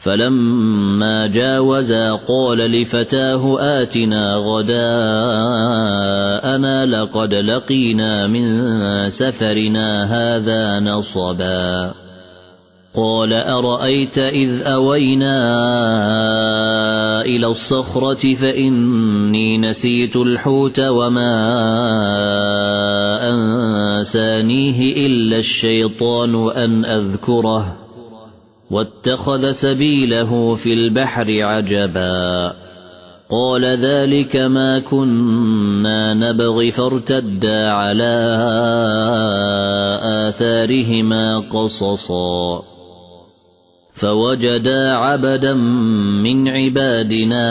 فلما جاوزا قال لفتاه آتنا غداءنا لقد لقينا من سفرنا هذا نصبا قال أرأيت إذ أوينا إلى الصخرة فإني نسيت الحوت وما أنسانيه إلا الشيطان أن أذكره واتخذ سبيله في البحر عجبا قال ذلك ما كنا نبغي فارتدا على آثارهما قصصا فوجدا عبدا من عبادنا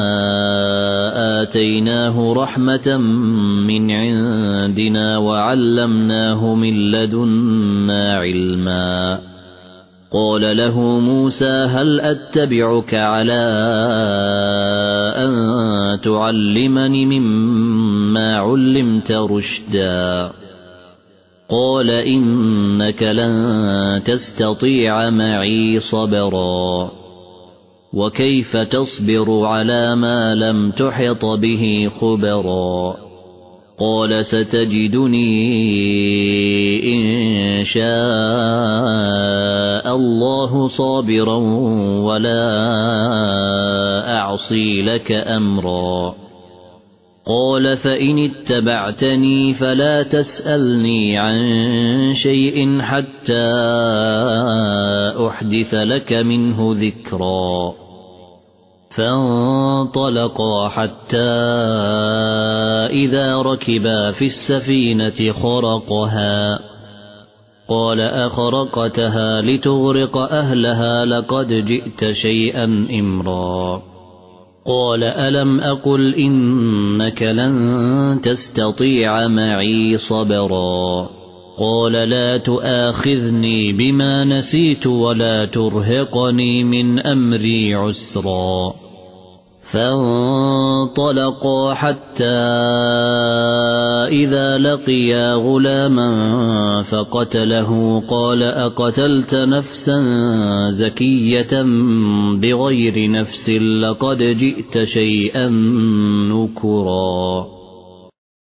آتيناه رحمة من عندنا وعلمناه من لدنا علما قال له موسى هل أتبعك على أن تعلمني مما علمت رشدا قال إنك لن تستطيع معي صبرا وكيف تصبر على ما لم تحط به خبرا قال ستجدني إن شاء الله صابرا ولا أعصي لك أمرا قال فإن اتبعتني فلا تسألني عن شيء حتى أحدث لك منه ذكرا فانطلقا حتى إذا ركبا في السفينة خرقها قال أخرقتها لتغرق أهلها لقد جئت شيئا إمرا قال ألم أقل إنك لن تستطيع معي صبرا قال لا تؤاخذني بما نسيت ولا ترهقني من أمري عسرا فانطلقا حتى إذا لقيا غلاما فقتله قال أقتلت نفسا زكية بغير نفس لقد جئت شيئا نكرا